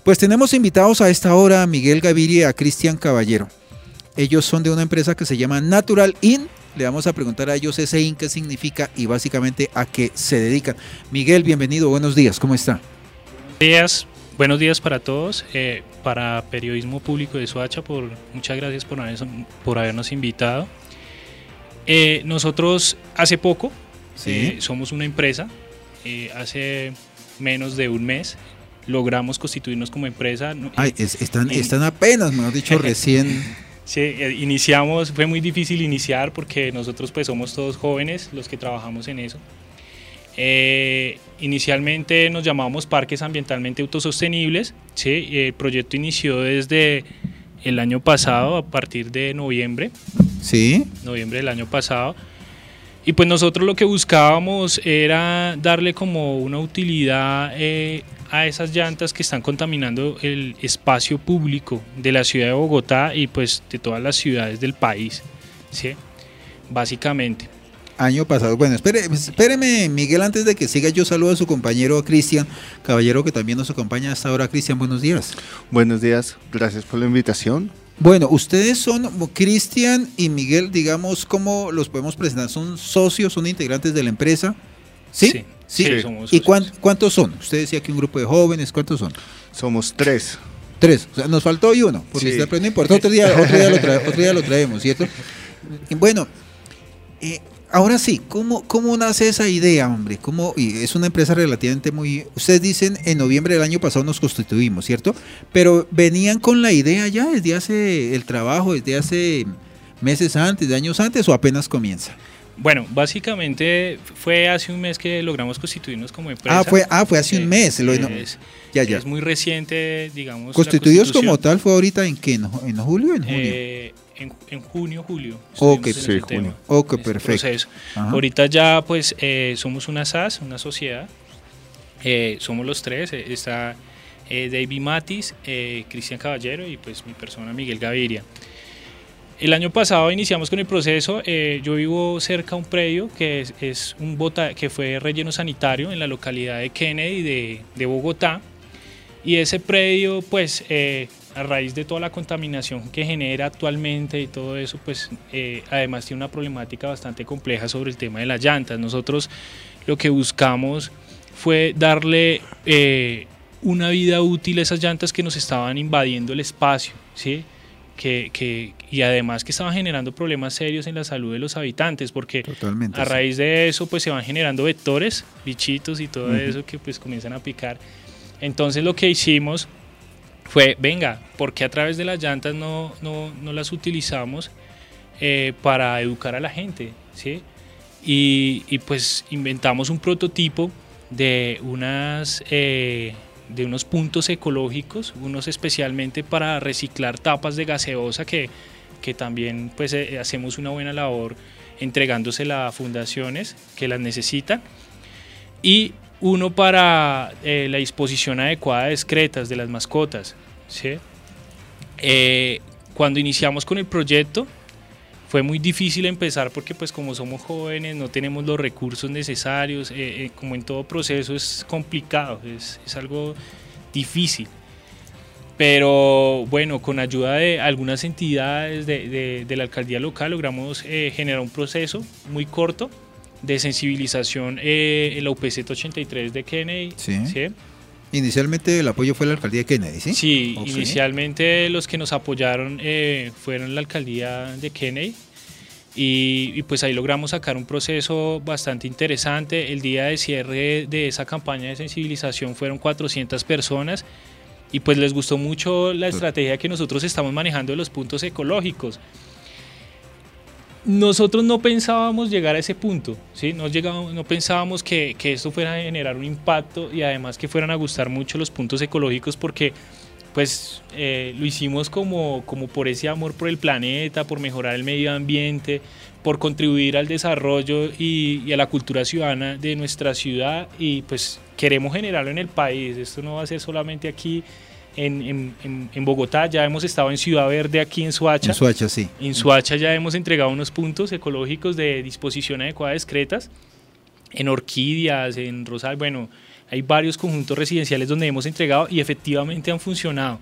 Pues tenemos invitados a esta hora a Miguel Gaviria y a Cristian Caballero. Ellos son de una empresa que se llama Natural In. Le vamos a preguntar a ellos ese IN qué significa y básicamente a qué se dedican. Miguel, bienvenido, buenos días, ¿cómo está? Buenos días para todos, para Periodismo Público de Soacha, muchas gracias por habernos invitado. Nosotros hace poco somos una empresa, hace menos de un mes logramos constituirnos como empresa. Están apenas, mejor dicho, recién. Sí, iniciamos, fue muy difícil iniciar porque nosotros pues somos todos jóvenes los que trabajamos en eso. Inicialmente nos llamábamos Parques Ambientalmente Autosostenibles, ¿sí? El proyecto inició desde el año pasado, a partir de noviembre del año pasado, y pues nosotros lo que buscábamos era darle como una utilidad a esas llantas que están contaminando el espacio público de la ciudad de Bogotá y pues de todas las ciudades del país, ¿sí? Básicamente. Año pasado. Bueno, espéreme, Miguel, antes de que siga, yo saludo a su compañero Cristian Caballero, que también nos acompaña hasta ahora. Cristian, buenos días. Buenos días, gracias por la invitación. Bueno, ustedes son, Cristian y Miguel, digamos, ¿cómo los podemos presentar? ¿Son socios, son integrantes de la empresa? ¿Sí? Sí, somos socios. ¿Y cuántos son? Usted decía que un grupo de jóvenes, ¿cuántos son? Somos tres. Tres, o sea, nos faltó hoy uno, porque no importa, otro día lo traemos, ¿cierto? Bueno, ahora sí, ¿cómo nace esa idea, hombre? Y es una empresa relativamente muy... Ustedes dicen, en noviembre del año pasado nos constituimos, ¿cierto? Pero venían con la idea ya desde hace el trabajo, desde hace meses antes, de años antes, ¿o apenas comienza? Bueno, básicamente fue hace un mes que logramos constituirnos como empresa. Fue hace un mes. Es muy reciente, digamos. ¿Constituidos como tal fue ahorita en qué? ¿En julio o en junio? En junio, julio. Ok, perfecto. Ahorita ya pues somos una SAS, una sociedad. Somos los tres. Está David Matis, Cristian Caballero y pues mi persona Miguel Gaviria. El año pasado iniciamos con el proceso. Yo vivo cerca de un predio que que fue relleno sanitario en la localidad de Kennedy de Bogotá, y ese predio pues a raíz de toda la contaminación que genera actualmente y todo eso, pues además tiene una problemática bastante compleja sobre el tema de las llantas. Nosotros lo que buscamos fue darle una vida útil a esas llantas que nos estaban invadiendo el espacio, ¿sí? Y además que estaban generando problemas serios en la salud de los habitantes, porque a raíz de eso pues se van generando vectores, bichitos y todo eso que pues comienzan a picar. Entonces lo que hicimos fue, venga, ¿por qué a través de las llantas no las utilizamos para educar a la gente? ¿Sí? Y pues inventamos un prototipo de unos puntos ecológicos, unos especialmente para reciclar tapas de gaseosa que también pues hacemos una buena labor entregándosela a fundaciones que las necesitan, y uno para la disposición adecuada de excretas de las mascotas, ¿sí? Cuando iniciamos con el proyecto fue muy difícil empezar porque pues como somos jóvenes no tenemos los recursos necesarios, como en todo proceso es complicado, es algo difícil, pero bueno, con ayuda de algunas entidades de la alcaldía local logramos generar un proceso muy corto de sensibilización en la UPZ 83 de Kennedy. ¿Sí? Inicialmente el apoyo fue la alcaldía de Kennedy, ¿sí? Sí, okay. Inicialmente los que nos apoyaron fueron la alcaldía de Kennedy, y pues ahí logramos sacar un proceso bastante interesante. El día de cierre de esa campaña de sensibilización fueron 400 personas y pues les gustó mucho la estrategia que nosotros estamos manejando de los puntos ecológicos. Nosotros no pensábamos llegar a ese punto, ¿sí? No pensábamos que esto fuera a generar un impacto y además que fueran a gustar mucho los puntos ecológicos, porque pues lo hicimos como por ese amor por el planeta, por mejorar el medio ambiente, por contribuir al desarrollo y a la cultura ciudadana de nuestra ciudad, y pues queremos generarlo en el país. Esto no va a ser solamente aquí en Bogotá, ya hemos estado en Ciudad Verde, aquí en Soacha. En Soacha, sí. En Soacha ya hemos entregado unos puntos ecológicos de disposición adecuada de excretas, en Orquídeas, en Rosal, bueno, hay varios conjuntos residenciales donde hemos entregado y efectivamente han funcionado.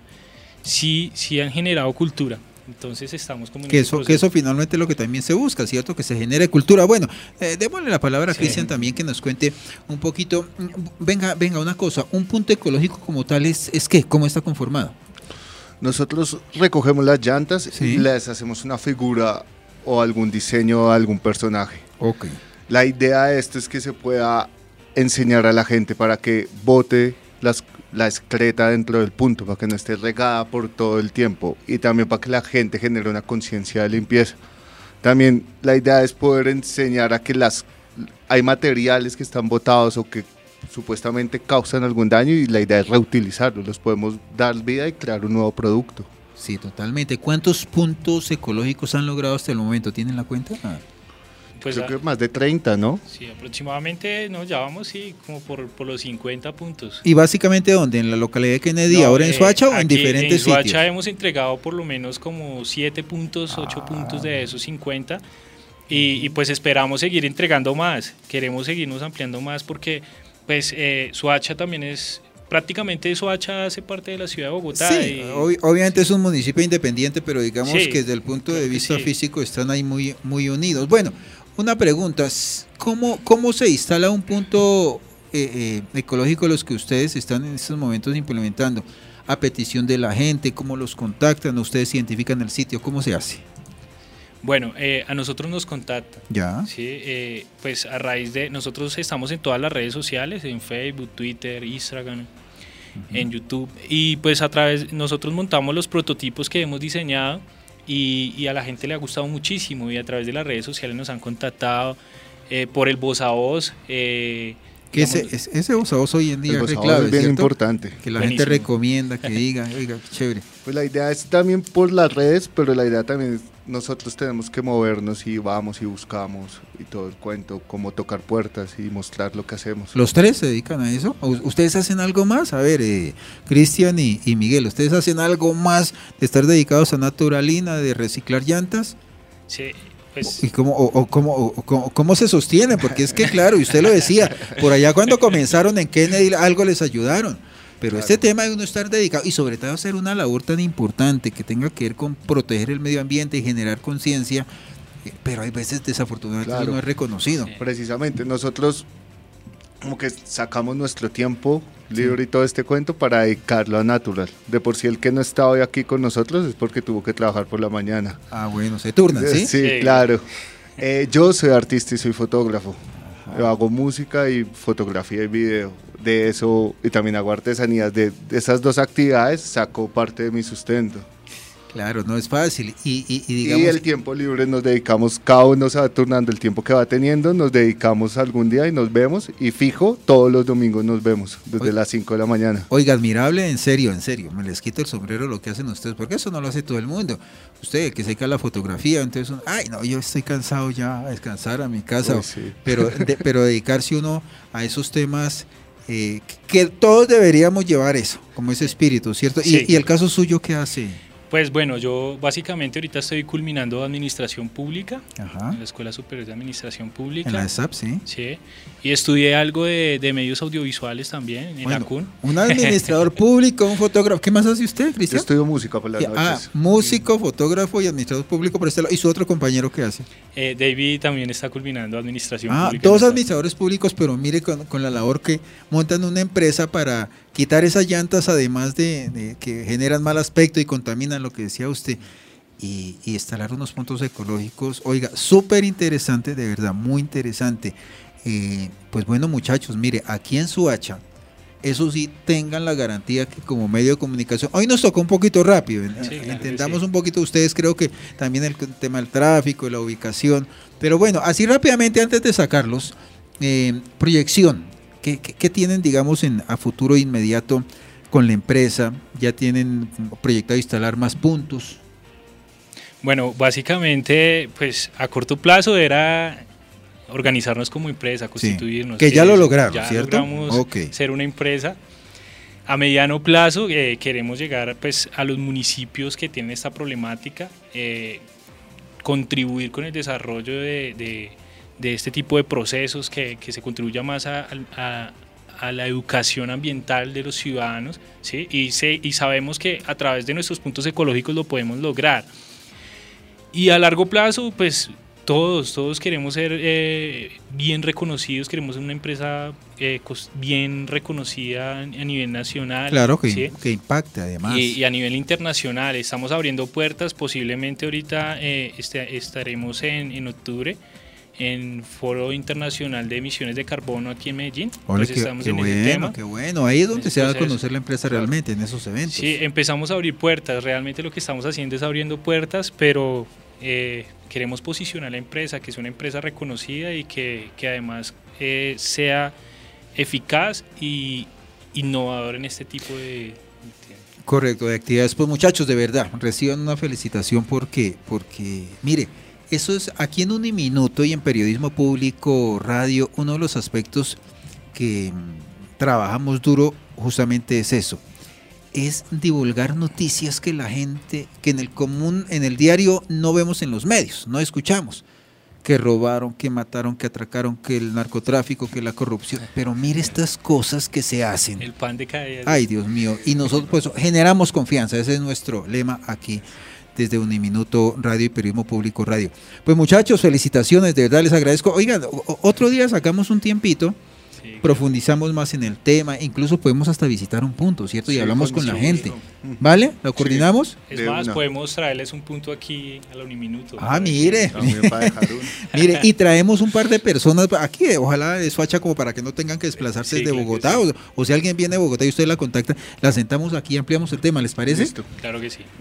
Sí han generado cultura. Entonces estamos como en que eso finalmente es lo que también se busca, ¿cierto? Que se genere cultura. Bueno, démosle la palabra a Cristian también, que nos cuente un poquito. Venga, una cosa, un punto ecológico como tal ¿es qué? ¿Cómo está conformado? Nosotros recogemos las llantas y les hacemos una figura o algún diseño a algún personaje. Ok. La idea de esto es que se pueda enseñar a la gente para que bote la excreta dentro del punto, para que no esté regada por todo el tiempo y también para que la gente genere una conciencia de limpieza. También la idea es poder enseñar a que hay materiales que están botados o que supuestamente causan algún daño y la idea es reutilizarlos, los podemos dar vida y crear un nuevo producto. Sí, totalmente. ¿Cuántos puntos ecológicos han logrado hasta el momento? ¿Tienen la cuenta? Pues creo que más de 30, ¿no? Sí, aproximadamente ya vamos como por los 50 puntos. ¿Y básicamente dónde? ¿En la localidad de Kennedy, ahora en Soacha o en diferentes sitios? En Soacha hemos entregado por lo menos como 7 puntos, 8 puntos de esos 50 y pues esperamos seguir entregando más, queremos seguirnos ampliando más porque pues Soacha también prácticamente Soacha hace parte de la ciudad de Bogotá. Sí, obviamente es un municipio independiente, pero digamos que desde el punto de vista físico están ahí muy, muy unidos. Bueno, una pregunta, ¿cómo se instala un punto ecológico los que ustedes están en estos momentos implementando? ¿A petición de la gente? ¿Cómo los contactan? ¿Ustedes identifican el sitio? ¿Cómo se hace? Bueno, a nosotros nos contactan. Ya. Sí, pues a raíz de nosotros estamos en todas las redes sociales, en Facebook, Twitter, Instagram, en YouTube, y pues nosotros montamos los prototipos que hemos diseñado y a la gente le ha gustado muchísimo y a través de las redes sociales nos han contactado por el voz a voz. Que ese voz a voz hoy en día es clave, es bien importante. Que la gente recomienda, que diga, oiga, chévere. Pues la idea es también por las redes, pero la idea también es nosotros tenemos que movernos y vamos y buscamos y todo el cuento, como tocar puertas y mostrar lo que hacemos. ¿Los tres se dedican a eso? ¿Ustedes hacen algo más? A ver, Cristian y Miguel, ¿ustedes hacen algo más de estar dedicados a Naturalina, de reciclar llantas? Sí. Pues, ¿Y cómo se sostiene? Porque es que claro, y usted lo decía, por allá cuando comenzaron en Kennedy algo les ayudaron, pero este tema de uno estar dedicado y sobre todo hacer una labor tan importante que tenga que ver con proteger el medio ambiente y generar conciencia, pero hay veces desafortunadamente no es reconocido. Precisamente, nosotros como que sacamos nuestro tiempo libre y todo este cuento para dedicarlo a Natural. De por sí el que no está hoy aquí con nosotros es porque tuvo que trabajar por la mañana. Ah, bueno, se turnan, ¿sí? Sí, claro. Yo soy artista y soy fotógrafo. Yo hago música y fotografía y video. De eso, y también hago artesanías. De esas dos actividades saco parte de mi sustento. Claro, no es fácil. Y digamos, y el tiempo libre nos dedicamos, cada uno se va turnando el tiempo que va teniendo, nos dedicamos algún día y nos vemos, y fijo, todos los domingos nos vemos, desde las 5 de la mañana. Oiga, admirable, en serio, me les quito el sombrero lo que hacen ustedes, porque eso no lo hace todo el mundo. Usted, que se dedica a la fotografía, entonces, ay, no, yo estoy cansado ya, a descansar a mi casa, pues sí. pero dedicarse uno a esos temas... que todos deberíamos llevar eso, como ese espíritu, ¿cierto? Sí. ¿Y el caso suyo qué hace? Pues bueno, yo básicamente ahorita estoy culminando administración pública. Ajá. En la Escuela Superior de Administración Pública. En la ESAP, sí. Sí, y estudié algo de medios audiovisuales también en la CUN. Un administrador público, un fotógrafo. ¿Qué más hace usted, Cristian? Yo estudio música por las noches. Músico, fotógrafo y administrador público por este lado. ¿Y su otro compañero qué hace? David también está culminando administración pública. Todos administradores públicos, pero mire con la labor que montan una empresa para quitar esas llantas, además de que generan mal aspecto y contaminan, lo que decía usted, y instalar unos puntos ecológicos. Oiga, súper interesante, de verdad, muy interesante. Pues bueno, muchachos, mire, aquí en Soacha, eso sí, tengan la garantía que como medio de comunicación, hoy nos tocó un poquito rápido, sí, entendamos sí. Un poquito ustedes, creo que también el tema del tráfico, la ubicación, pero bueno, así rápidamente antes de sacarlos, proyección, ¿qué tienen, digamos, a futuro inmediato con la empresa? ¿Ya tienen proyectado instalar más puntos? Bueno, básicamente, pues a corto plazo era organizarnos como empresa, constituirnos. Sí, que ya lo lograron, ya ¿cierto? Logramos ser una empresa. A mediano plazo queremos llegar pues a los municipios que tienen esta problemática, contribuir con el desarrollo de este tipo de procesos, que se contribuya más a a la educación ambiental de los ciudadanos, ¿sí? Y sabemos que a través de nuestros puntos ecológicos lo podemos lograr. Y a largo plazo, pues todos queremos ser bien reconocidos, queremos ser una empresa bien reconocida a nivel nacional. Claro, ¿sí? que impacte además. Y a nivel internacional, estamos abriendo puertas, posiblemente ahorita estaremos en octubre en Foro Internacional de Emisiones de Carbono aquí en Medellín. Ole, Entonces estamos en bueno, ese tema. qué bueno, ahí es donde se da a Entonces, conocer la empresa realmente, en esos eventos. Sí, empezamos a abrir puertas, realmente lo que estamos haciendo es abriendo puertas, pero queremos posicionar la empresa, que es una empresa reconocida y que además sea eficaz y innovador en este tipo de... Correcto, de actividades. Pues muchachos, de verdad, reciban una felicitación porque mire, eso es aquí en Uniminuto y en Periodismo Público Radio, uno de los aspectos que trabajamos duro justamente es eso, es divulgar noticias que la gente, que en el común, en el diario no vemos en los medios, no escuchamos, que robaron, que mataron, que atracaron, que el narcotráfico, que la corrupción, pero mire estas cosas que se hacen. El pan de cada día. Ay, Dios mío, y nosotros pues generamos confianza, ese es nuestro lema aquí desde Uniminuto Radio y Periodismo Público Radio. Pues muchachos, felicitaciones, de verdad les agradezco. Oigan, otro día sacamos un tiempito, sí, profundizamos más en el tema, incluso podemos hasta visitar un punto, ¿cierto? Y sí, hablamos con la gente, ¿vale? ¿Lo coordinamos? Sí, es más, podemos traerles un punto aquí a la Uniminuto. Ah, mire, mire, y traemos un par de personas aquí, ojalá es facha como para que no tengan que desplazarse desde Bogotá, o si alguien viene de Bogotá y usted la contacta, la sentamos aquí, ampliamos el tema, ¿les parece? Listo. Claro que sí.